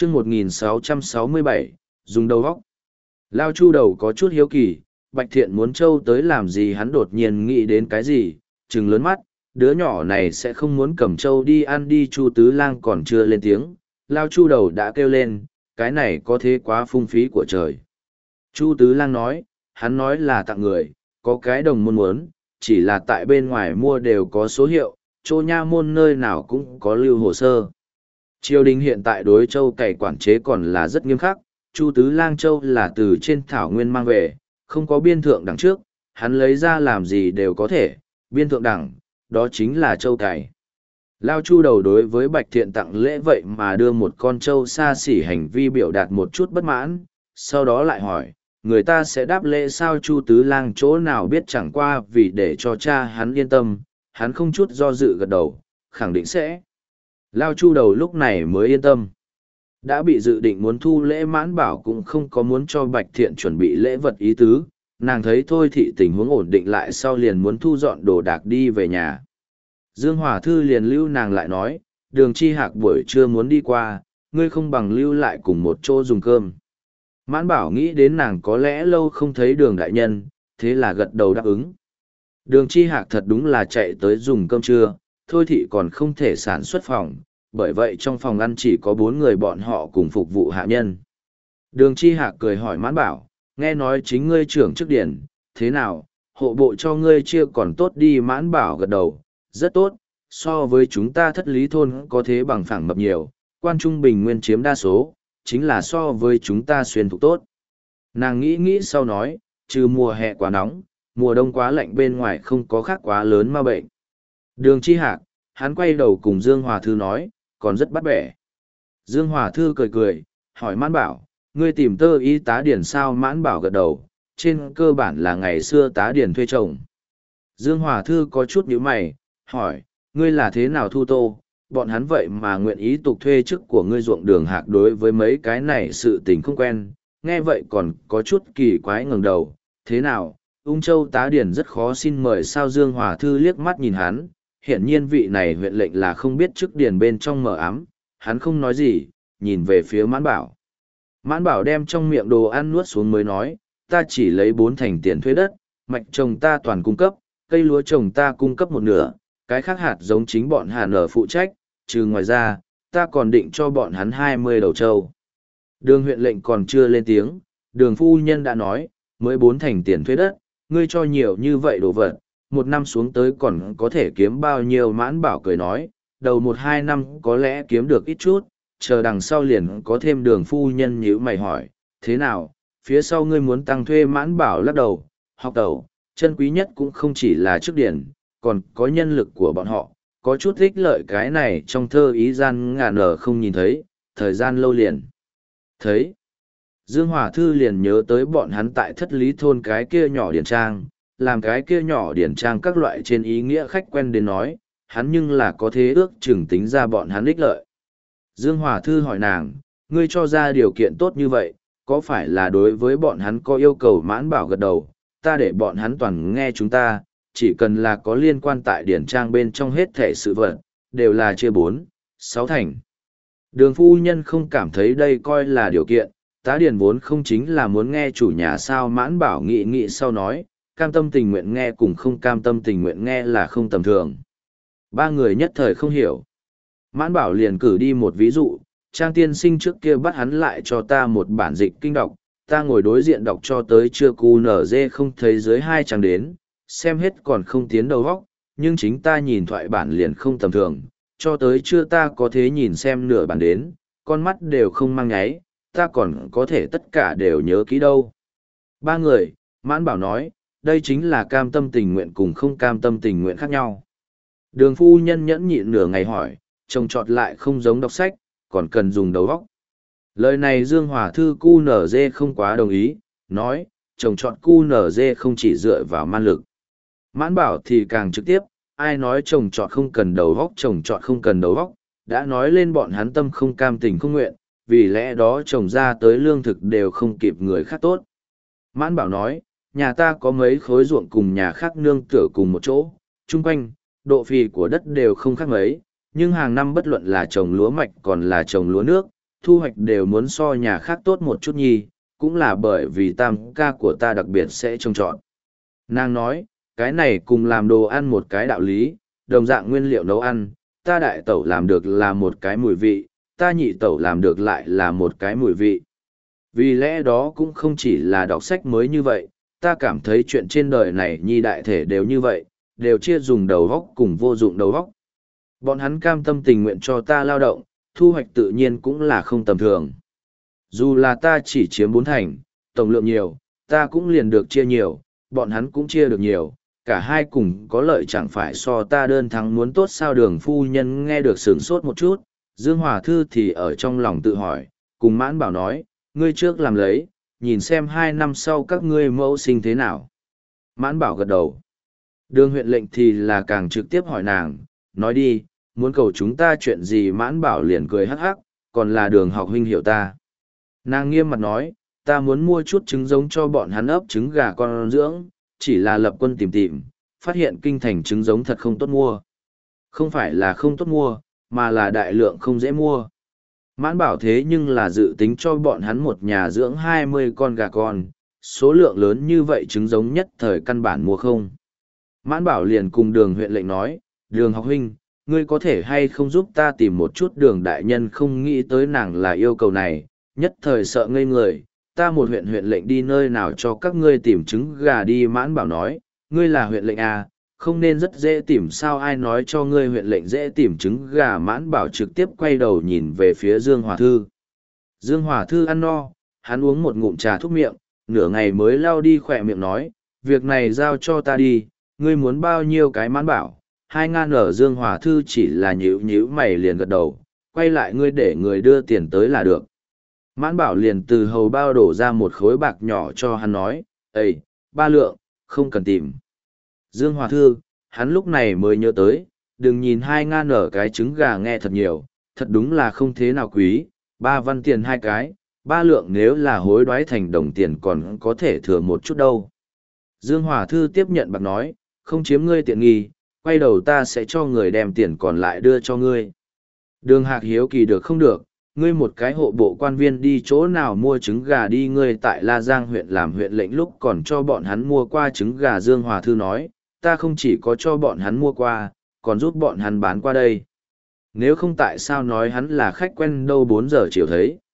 chương 1667, dùng đầu góc. Lao Chu đầu có chút hiếu kỳ, Bạch Thiện muốn Châu tới làm gì, hắn đột nhiên nghĩ đến cái gì, trừng lớn mắt, đứa nhỏ này sẽ không muốn cầm Châu đi ăn đi. Chu Tứ Lang còn chưa lên tiếng, Lao Chu đầu đã kêu lên, cái này có thế quá phung phí của trời. Chu Tứ Lang nói, hắn nói là tặng người, có cái đồng môn muốn, chỉ là tại bên ngoài mua đều có số hiệu, chỗ nha môn nơi nào cũng có lưu hồ sơ. Triều đình hiện tại đối Châu cày quản chế còn là rất nghiêm khắc, Chu Tứ Lang Châu là từ trên thảo nguyên mang về, không có biên thượng đẳng trước, hắn lấy ra làm gì đều có thể, biên thượng đẳng, đó chính là Châu cày. Lao Chu đầu đối với Bạch Thiện tặng lễ vậy mà đưa một con trâu xa xỉ, hành vi biểu đạt một chút bất mãn, sau đó lại hỏi, người ta sẽ đáp lễ sao? Chu Tứ Lang chỗ nào biết, chẳng qua vì để cho cha hắn yên tâm, hắn không chút do dự gật đầu, khẳng định sẽ. Lao Chu đầu lúc này mới yên tâm. Đã bị dự định muốn thu lễ, Mãn Bảo cũng không có muốn cho Bạch Thiện chuẩn bị lễ vật ý tứ, nàng thấy thôi thì tình huống ổn định lại sau liền muốn thu dọn đồ đạc đi về nhà. Dương Hòa Thư liền lưu nàng lại nói, Đường Chi Hạc buổi trưa muốn đi qua, ngươi không bằng lưu lại cùng một chỗ dùng cơm. Mãn Bảo nghĩ đến nàng có lẽ lâu không thấy Đường đại nhân, thế là gật đầu đáp ứng. Đường Chi Hạc thật đúng là chạy tới dùng cơm trưa, thôi thị còn không thể sản xuất phòng, bởi vậy trong phòng ăn chỉ có 4 người bọn họ cùng phục vụ hạ nhân. Đường Chi Hạc cười hỏi Mãn Bảo, nghe nói chính ngươi trưởng chức điển, thế nào, hộ bộ cho ngươi chia còn tốt đi? Mãn Bảo gật đầu, rất tốt, so với chúng ta Thất Lý thôn có thế bằng phẳng mập nhiều, quan trung bình nguyên chiếm đa số, chính là so với chúng ta xuyên thục tốt. Nàng nghĩ nghĩ sau nói, trừ mùa hè quá nóng, mùa đông quá lạnh bên ngoài không có khác quá lớn ma bệnh. Đường Chi Hạc, hắn quay đầu cùng Dương Hòa Thư nói, còn rất bắt bẻ. Dương Hòa Thư cười cười, hỏi Mãn Bảo, ngươi tìm tơ y tá điển sao? Mãn Bảo gật đầu, trên cơ bản là ngày xưa tá điển thuê chồng. Dương Hòa Thư có chút nhíu mày, hỏi, ngươi là thế nào thu tô? Bọn hắn vậy mà nguyện ý tục thuê chức của ngươi ruộng Đường Hạc đối với mấy cái này sự tình không quen, nghe vậy còn có chút kỳ quái ngẩng đầu, thế nào, Ung Châu tá điển rất khó xin mời sao? Dương Hòa Thư liếc mắt nhìn hắn, hiển nhiên vị này huyện lệnh là không biết chức điển bên trong mờ ám, hắn không nói gì, nhìn về phía Mãn Bảo. Mãn Bảo đem trong miệng đồ ăn nuốt xuống mới nói, ta chỉ lấy 4 thành tiền thuê đất, mạch trồng ta toàn cung cấp, cây lúa trồng ta cung cấp 1/2, cái khác hạt giống chính bọn Hàn ở phụ trách, trừ ngoài ra, ta còn định cho bọn hắn 20 đầu trâu. Đường huyện lệnh còn chưa lên tiếng, Đường phu nhân đã nói, mới 4 thành tiền thuê đất, ngươi cho nhiều như vậy đồ vật, 1 năm xuống tới còn có thể kiếm bao nhiêu? Mãn Bảo cười nói, đầu 1-2 năm có lẽ kiếm được ít chút, chờ đằng sau liền có thêm. Đường phu nhân nhíu mày hỏi, thế nào, phía sau ngươi muốn tăng thuê? Mãn Bảo lắc đầu, học tẩu, chân quý nhất cũng không chỉ là chức điển, còn có nhân lực của bọn họ, có chút ích lợi cái này trong thơ ý gian ngàn ở không nhìn thấy, thời gian lâu liền thấy. Dương Hòa Thư liền nhớ tới bọn hắn tại Thất Lý thôn cái kia nhỏ điển trang, làm cái kia nhỏ điển trang các loại trên ý nghĩa khách quen đến nói, hắn nhưng là có thế ước chừng tính ra bọn hắn ích lợi. Dương Hòa Thư hỏi nàng, ngươi cho ra điều kiện tốt như vậy, có phải là đối với bọn hắn có yêu cầu? Mãn Bảo gật đầu, ta để bọn hắn toàn nghe chúng ta, chỉ cần là có liên quan tại điển trang bên trong hết thể sự vật, đều là chia 4-6 thành. Đường phu nhân không cảm thấy đây coi là điều kiện, tá điển vốn không chính là muốn nghe chủ nhà sao? Mãn Bảo nghĩ nghĩ sau nói, cam tâm tình nguyện nghe cùng không cam tâm tình nguyện nghe là không tầm thường. 3 người nhất thời không hiểu. Mãn Bảo liền cử đi một ví dụ, Trang tiên sinh trước kia bắt hắn lại cho ta một bản dịch kinh đọc, ta ngồi đối diện đọc cho tới trưa QNZ không thấy dưới 2 trang đến, xem hết còn không tiến đầu góc, nhưng chính ta nhìn thoại bản liền không tầm thường, cho tới trưa ta có thế nhìn xem nửa bản đến, con mắt đều không mang nháy, ta còn có thể tất cả đều nhớ kỹ đâu. 3 người, Mãn Bảo nói, đây chính là cam tâm tình nguyện cùng không cam tâm tình nguyện khác nhau. Đường phu nhân nhẫn nhịn nửa ngày hỏi, trông trọt lại không giống đọc sách, còn cần dùng đầu óc. Lời này Dương Hòa Thư QNZ không quá đồng ý, nói, trồng trọt QNZ không chỉ dựa vào man lực. Mãn Bảo thì càng trực tiếp, ai nói trồng trọt không cần đầu óc, trồng trọt không cần đầu óc, đã nói lên bọn hắn tâm không cam tình không nguyện, vì lẽ đó trồng ra tới lương thực đều không kịp người khác tốt. Mãn Bảo nói, nhà ta có mấy khối ruộng cùng nhà khác nương tựa cùng một chỗ, chung quanh, độ phì của đất đều không khác mấy, nhưng hàng năm bất luận là trồng lúa mạch còn là trồng lúa nước, thu hoạch đều muốn so nhà khác tốt một chút nhi, cũng là bởi vì tam ca của ta đặc biệt sẽ trông trọn. Nàng nói, cái này cùng làm đồ ăn một cái đạo lý, đồng dạng nguyên liệu nấu ăn, ta đại tẩu làm được là một cái mùi vị, ta nhị tẩu làm được lại là một cái mùi vị. Vì lẽ đó cũng không chỉ là đọc sách mới như vậy, ta cảm thấy chuyện trên đời này nhi đại thể đều như vậy, đều chia dùng đầu góc cùng vô dụng đầu góc. Bọn hắn cam tâm tình nguyện cho ta lao động, thu hoạch tự nhiên cũng là không tầm thường. Dù là ta chỉ chiếm 4 thành, tổng lượng nhiều, ta cũng liền được chia nhiều, bọn hắn cũng chia được nhiều, cả hai cùng có lợi chẳng phải so ta đơn thắng muốn tốt sao. Đường phu nhân nghe được sửng sốt một chút, Dương Hòa Thư thì ở trong lòng tự hỏi, cùng Mãn Bảo nói, ngươi trước làm lấy, nhìn xem 2 năm sau các ngươi mẫu sinh thế nào. Mãn Bảo gật đầu. Đường huyện lệnh thì là càng trực tiếp hỏi nàng, nói đi, muốn cầu chúng ta chuyện gì. Mãn Bảo liền cười hắc hắc, còn là Đường học huynh hiểu ta. Nàng nghiêm mặt nói, ta muốn mua chút trứng giống cho bọn hắn ấp trứng gà con dưỡng, chỉ là lập quân tìm tìm, phát hiện kinh thành trứng giống thật không tốt mua. Không phải là không tốt mua, mà là đại lượng không dễ mua. Mãn Bảo thế nhưng là dự tính cho bọn hắn một nhà dưỡng 20 con gà con, số lượng lớn như vậy trứng giống nhất thời căn bản mua không. Mãn Bảo liền cùng Đường huyện lệnh nói, Đường học huynh, ngươi có thể hay không giúp ta tìm một chút. Đường đại nhân không nghĩ tới nàng là yêu cầu này, nhất thời sợ ngây người, ta một huyện lệnh đi nơi nào cho các ngươi tìm trứng gà đi. Mãn Bảo nói, ngươi là huyện lệnh à, không nên rất dễ tìm sao. Ai nói cho ngươi huyện lệnh dễ tìm trứng gà. Mãn Bảo trực tiếp quay đầu nhìn về phía Dương Hòa Thư. Dương Hòa Thư ăn no, hắn uống một ngụm trà thuốc miệng, nửa ngày mới lau đi khỏe miệng nói, việc này giao cho ta đi, ngươi muốn bao nhiêu cái. Mãn Bảo 2.000 ở. Dương Hòa Thư chỉ là nhíu mày liền gật đầu, quay lại, ngươi để người đưa tiền tới là được. Mãn Bảo liền từ hầu bao đổ ra một khối bạc nhỏ cho hắn nói, Ê, 3 lượng, không cần tìm. Dương Hòa Thư, hắn lúc này mới nhớ tới, đừng nhìn 2.000 ở cái trứng gà nghe thật nhiều, thật đúng là không thế nào quý, 3 văn tiền 2 cái, 3 lượng nếu là hối đoái thành đồng tiền còn có thể thừa một chút đâu. Dương Hòa Thư tiếp nhận bạc nói, không chiếm ngươi tiện nghi, quay đầu ta sẽ cho người đem tiền còn lại đưa cho ngươi. Đường Hạc hiếu kỳ được không được, ngươi một cái hộ bộ quan viên đi chỗ nào mua trứng gà đi. Ngươi tại La Giang huyện làm huyện lệnh lúc còn cho bọn hắn mua qua trứng gà. Dương Hòa Thư nói, ta không chỉ có cho bọn hắn mua qua, còn giúp bọn hắn bán qua đây. Nếu không tại sao nói hắn là khách quen đâu. 4 giờ chiều thấy.